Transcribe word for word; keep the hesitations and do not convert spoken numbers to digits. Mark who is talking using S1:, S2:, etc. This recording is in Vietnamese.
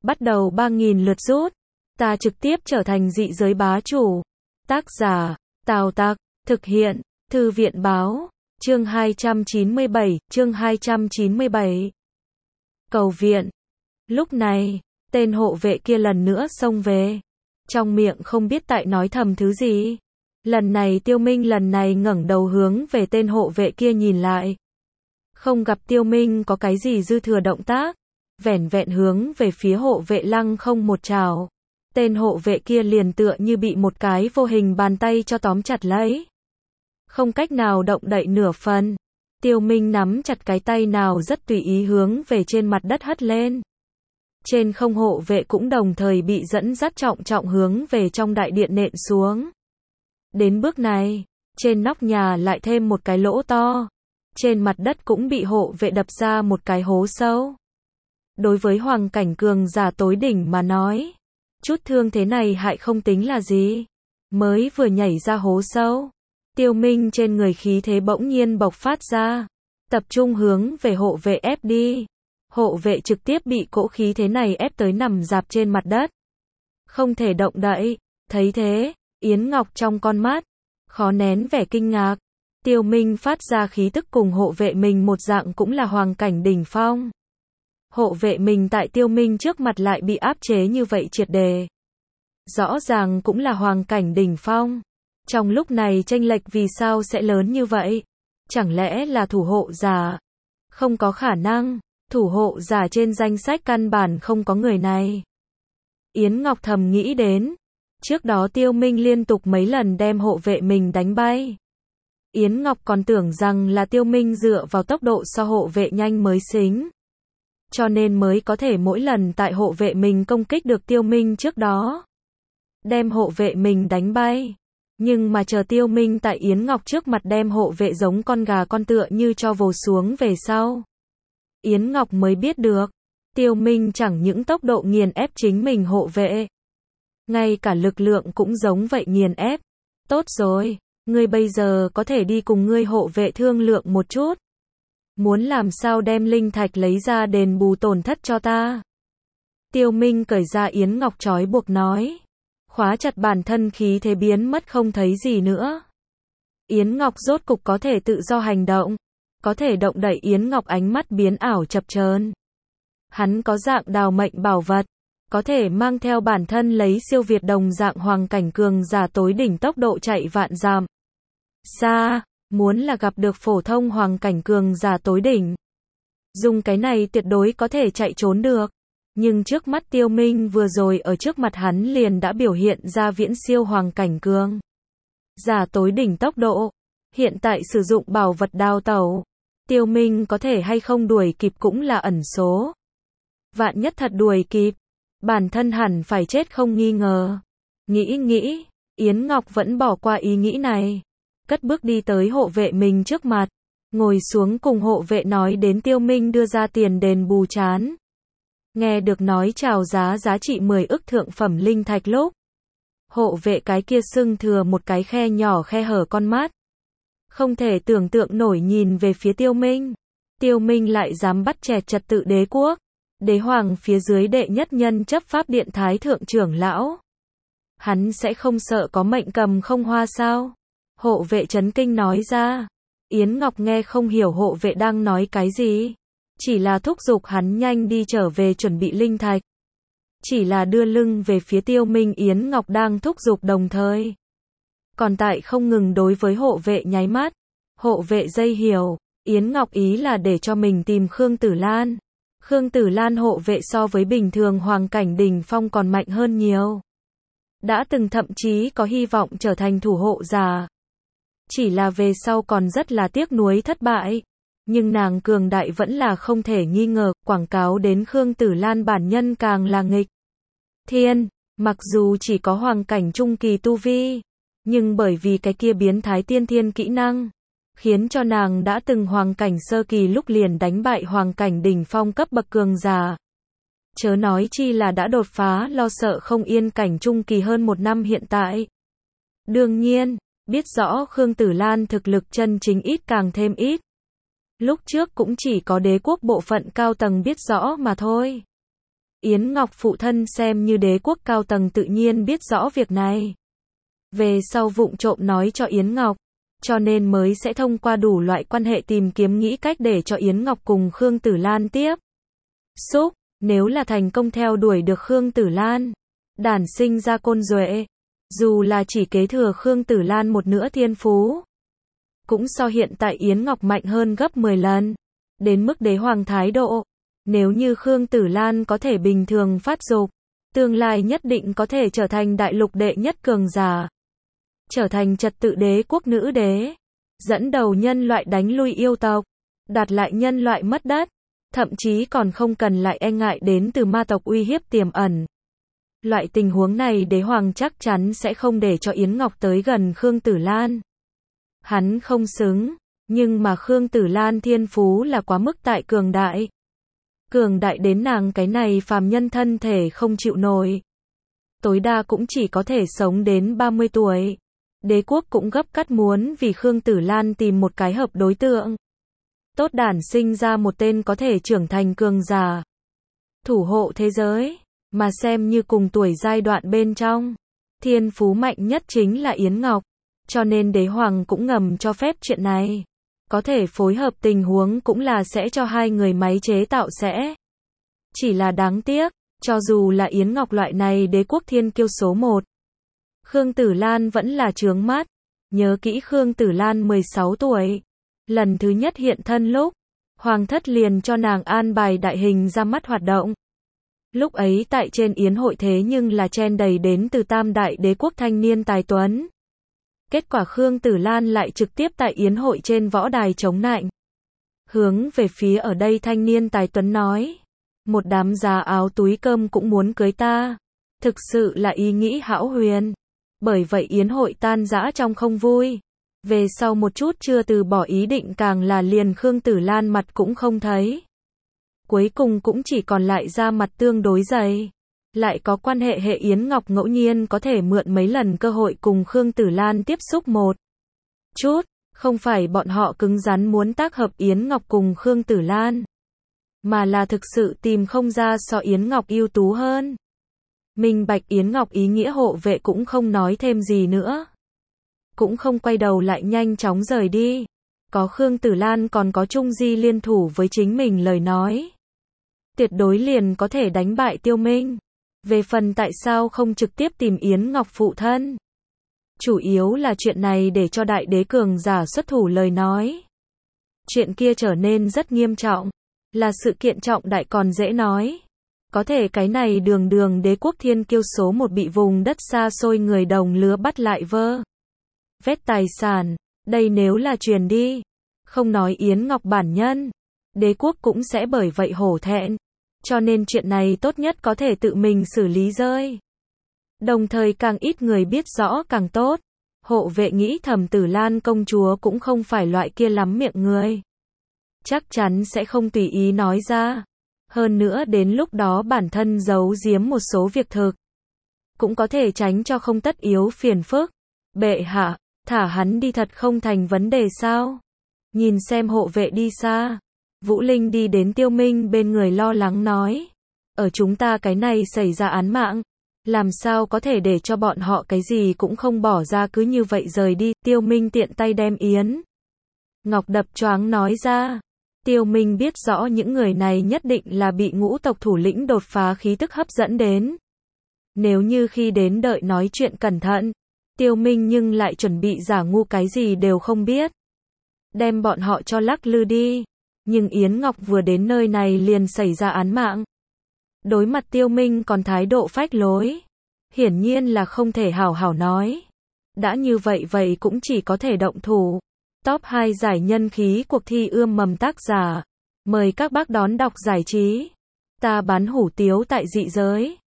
S1: bắt đầu ba nghìn lượt rút. Ta trực tiếp trở thành dị giới bá chủ. Tác giả, Tào Tặc, thực hiện, Thư viện báo, chương hai trăm chín mươi bảy, chương hai trăm chín mươi bảy. Cầu viện. Lúc này, tên hộ vệ kia lần nữa xông về. Trong miệng không biết tại nói thầm thứ gì. Lần này Tiêu Minh lần này ngẩng đầu hướng về tên hộ vệ kia nhìn lại. Không gặp Tiêu Minh có cái gì dư thừa động tác. Vẻn vẹn hướng về phía hộ vệ lăng không một trảo. Tên hộ vệ kia liền tựa như bị một cái vô hình bàn tay cho tóm chặt lấy. Không cách nào động đậy nửa phần. Tiêu Minh nắm chặt cái tay nào rất tùy ý hướng về trên mặt đất hất lên. Trên không hộ vệ cũng đồng thời bị dẫn dắt trọng trọng hướng về trong đại điện nện xuống. Đến bước này, trên nóc nhà lại thêm một cái lỗ to. Trên mặt đất cũng bị hộ vệ đập ra một cái hố sâu. Đối với hoàng cảnh cường giả tối đỉnh mà nói, chút thương thế này hại không tính là gì. Mới vừa nhảy ra hố sâu, Tiêu Minh trên người khí thế bỗng nhiên bộc phát ra, tập trung hướng về hộ vệ ép đi. Hộ vệ trực tiếp bị cỗ khí thế này ép tới nằm rạp trên mặt đất, không thể động đậy. Thấy thế, Yến Ngọc trong con mắt khó nén vẻ kinh ngạc. Tiêu Minh phát ra khí tức cùng hộ vệ mình một dạng cũng là hoàng cảnh đỉnh phong. Hộ vệ mình tại Tiêu Minh trước mặt lại bị áp chế như vậy triệt đề. Rõ ràng cũng là hoàng cảnh đỉnh phong. Trong lúc này chênh lệch vì sao sẽ lớn như vậy? Chẳng lẽ là thủ hộ giả? Không có khả năng, thủ hộ giả trên danh sách căn bản không có người này. Yến Ngọc thầm nghĩ đến. Trước đó Tiêu Minh liên tục mấy lần đem hộ vệ mình đánh bay. Yến Ngọc còn tưởng rằng là Tiêu Minh dựa vào tốc độ so hộ vệ nhanh mới xính. Cho nên mới có thể mỗi lần tại hộ vệ mình công kích được Tiêu Minh trước đó. Đem hộ vệ mình đánh bay. Nhưng mà chờ Tiêu Minh tại Yến Ngọc trước mặt đem hộ vệ giống con gà con tựa như cho vồ xuống về sau. Yến Ngọc mới biết được. Tiêu Minh chẳng những tốc độ nghiền ép chính mình hộ vệ. Ngay cả lực lượng cũng giống vậy nghiền ép. Tốt rồi, ngươi bây giờ có thể đi cùng ngươi hộ vệ thương lượng một chút. Muốn làm sao đem linh thạch lấy ra đền bù tổn thất cho ta. Tiêu Minh cởi ra Yến Ngọc trói buộc nói. Khóa chặt bản thân khí thế biến mất không thấy gì nữa. Yến Ngọc rốt cục có thể tự do hành động. Có thể động đậy. Yến Ngọc ánh mắt biến ảo chập chờn. Hắn có dạng đào mệnh bảo vật. Có thể mang theo bản thân lấy siêu việt đồng dạng hoàng cảnh cường giả tối đỉnh tốc độ chạy vạn dặm. Xa, muốn là gặp được phổ thông hoàng cảnh cường giả tối đỉnh. Dùng cái này tuyệt đối có thể chạy trốn được. Nhưng trước mắt Tiêu Minh vừa rồi ở trước mặt hắn liền đã biểu hiện ra viễn siêu hoàng cảnh cường giả tối đỉnh tốc độ. Hiện tại sử dụng bảo vật đào tẩu. Tiêu Minh có thể hay không đuổi kịp cũng là ẩn số. Vạn nhất thật đuổi kịp, bản thân hẳn phải chết không nghi ngờ. Nghĩ nghĩ, Yến Ngọc vẫn bỏ qua ý nghĩ này. Cất bước đi tới hộ vệ mình trước mặt. Ngồi xuống cùng hộ vệ nói đến Tiêu Minh đưa ra tiền đền bù chán. Nghe được nói chào giá giá trị mười ức thượng phẩm linh thạch lúc. Hộ vệ cái kia sưng thừa một cái khe nhỏ khe hở con mắt. Không thể tưởng tượng nổi nhìn về phía Tiêu Minh. Tiêu Minh lại dám bắt chẹt trật tự đế quốc. Đế hoàng phía dưới đệ nhất nhân chấp pháp điện thái thượng trưởng lão. Hắn sẽ không sợ có mệnh cầm không hoa sao? Hộ vệ chấn kinh nói ra. Yến Ngọc nghe không hiểu hộ vệ đang nói cái gì. Chỉ là thúc giục hắn nhanh đi trở về chuẩn bị linh thạch. Chỉ là đưa lưng về phía Tiêu Minh. Yến Ngọc đang thúc giục đồng thời. Còn tại không ngừng đối với hộ vệ nháy mắt. Hộ vệ dây hiểu. Yến Ngọc ý là để cho mình tìm Khương Tử Lan. Khương Tử Lan hộ vệ so với bình thường hoàng cảnh đỉnh phong còn mạnh hơn nhiều. Đã từng thậm chí có hy vọng trở thành thủ hộ giả. Chỉ là về sau còn rất là tiếc nuối thất bại. Nhưng nàng cường đại vẫn là không thể nghi ngờ. Quảng cáo đến Khương Tử Lan bản nhân càng là nghịch thiên. Mặc dù chỉ có hoàng cảnh trung kỳ tu vi. Nhưng bởi vì cái kia biến thái tiên thiên kỹ năng. Khiến cho nàng đã từng hoàng cảnh sơ kỳ lúc liền đánh bại hoàng cảnh đỉnh phong cấp bậc cường giả. Chớ nói chi là đã đột phá lo sợ không yên cảnh trung kỳ hơn một năm hiện tại. Đương nhiên, biết rõ Khương Tử Lan thực lực chân chính ít càng thêm ít. Lúc trước cũng chỉ có đế quốc bộ phận cao tầng biết rõ mà thôi. Yến Ngọc phụ thân xem như đế quốc cao tầng tự nhiên biết rõ việc này. Về sau vụng trộm nói cho Yến Ngọc, cho nên mới sẽ thông qua đủ loại quan hệ tìm kiếm nghĩ cách để cho Yến Ngọc cùng Khương Tử Lan tiếp xúc, nếu là thành công theo đuổi được Khương Tử Lan, đản sinh ra côn duệ, dù là chỉ kế thừa Khương Tử Lan một nửa thiên phú, cũng so hiện tại Yến Ngọc mạnh hơn gấp mười lần, đến mức đế hoàng thái độ. Nếu như Khương Tử Lan có thể bình thường phát dục, tương lai nhất định có thể trở thành đại lục đệ nhất cường giả, trở thành trật tự đế quốc nữ đế, dẫn đầu nhân loại đánh lui yêu tộc, đạt lại nhân loại mất đất, thậm chí còn không cần lại e ngại đến từ ma tộc uy hiếp tiềm ẩn. Loại tình huống này đế hoàng chắc chắn sẽ không để cho Yến Ngọc tới gần Khương Tử Lan. Hắn không xứng, nhưng mà Khương Tử Lan thiên phú là quá mức tại cường đại. Cường đại đến nàng cái này phàm nhân thân thể không chịu nổi. Tối đa cũng chỉ có thể sống đến ba mươi tuổi. Đế quốc cũng gấp cắt muốn vì Khương Tử Lan tìm một cái hợp đối tượng. Tốt đản sinh ra một tên có thể trưởng thành cường giả, thủ hộ thế giới, mà xem như cùng tuổi giai đoạn bên trong. Thiên phú mạnh nhất chính là Yến Ngọc, cho nên đế hoàng cũng ngầm cho phép chuyện này. Có thể phối hợp tình huống cũng là sẽ cho hai người máy chế tạo sẽ. Chỉ là đáng tiếc, cho dù là Yến Ngọc loại này đế quốc thiên kiêu số một, Khương Tử Lan vẫn là chướng mắt. Nhớ kỹ Khương Tử Lan mười sáu tuổi, lần thứ nhất hiện thân lúc, hoàng thất liền cho nàng an bài đại hình ra mắt hoạt động. Lúc ấy tại trên yến hội thế nhưng là chen đầy đến từ tam đại đế quốc thanh niên tài tuấn. Kết quả Khương Tử Lan lại trực tiếp tại yến hội trên võ đài chống nạnh. Hướng về phía ở đây thanh niên tài tuấn nói, một đám già áo túi cơm cũng muốn cưới ta. Thực sự là ý nghĩ hão huyền. Bởi vậy yến hội tan rã trong không vui. Về sau một chút chưa từ bỏ ý định, càng là liền Khương Tử Lan mặt cũng không thấy. Cuối cùng cũng chỉ còn lại da mặt tương đối dày. Lại có quan hệ hệ Yến Ngọc ngẫu nhiên có thể mượn mấy lần cơ hội cùng Khương Tử Lan tiếp xúc một chút. Không phải bọn họ cứng rắn muốn tác hợp Yến Ngọc cùng Khương Tử Lan, mà là thực sự tìm không ra so Yến Ngọc ưu tú hơn. Minh bạch Yến Ngọc ý nghĩa hộ vệ cũng không nói thêm gì nữa. Cũng không quay đầu lại nhanh chóng rời đi. Có Khương Tử Lan còn có Trung Di liên thủ với chính mình lời nói, tuyệt đối liền có thể đánh bại Tiêu Minh. Về phần tại sao không trực tiếp tìm Yến Ngọc phụ thân, chủ yếu là chuyện này để cho đại đế cường giả xuất thủ lời nói. Chuyện kia trở nên rất nghiêm trọng, là sự kiện trọng đại còn dễ nói. Có thể cái này đường đường đế quốc thiên kiêu số một bị vùng đất xa xôi người đồng lứa bắt lại vơ vét tài sản, đây nếu là truyền đi, không nói Yến Ngọc bản nhân, đế quốc cũng sẽ bởi vậy hổ thẹn. Cho nên chuyện này tốt nhất có thể tự mình xử lý rơi. Đồng thời càng ít người biết rõ càng tốt. Hộ vệ nghĩ thầm Tử Lan công chúa cũng không phải loại kia lắm miệng người, chắc chắn sẽ không tùy ý nói ra. Hơn nữa đến lúc đó bản thân giấu giếm một số việc thực, cũng có thể tránh cho không tất yếu phiền phức. Bệ hạ, thả hắn đi thật không thành vấn đề sao? Nhìn xem hộ vệ đi xa, Vũ Linh đi đến Tiêu Minh bên người lo lắng nói, ở chúng ta cái này xảy ra án mạng, làm sao có thể để cho bọn họ cái gì cũng không bỏ ra cứ như vậy rời đi. Tiêu Minh tiện tay đem Yến Ngọc đập choáng nói ra. Tiêu Minh biết rõ những người này nhất định là bị ngũ tộc thủ lĩnh đột phá khí tức hấp dẫn đến. Nếu như khi đến đợi nói chuyện cẩn thận, Tiêu Minh nhưng lại chuẩn bị giả ngu cái gì đều không biết, đem bọn họ cho lắc lư đi. Nhưng Yến Ngọc vừa đến nơi này liền xảy ra án mạng. Đối mặt Tiêu Minh còn thái độ phách lối, hiển nhiên là không thể hảo hảo nói. Đã như vậy vậy cũng chỉ có thể động thủ. Top hai giải nhân khí cuộc thi ươm mầm tác giả. Mời các bác đón đọc giải trí. Ta bán hủ tiếu tại dị giới.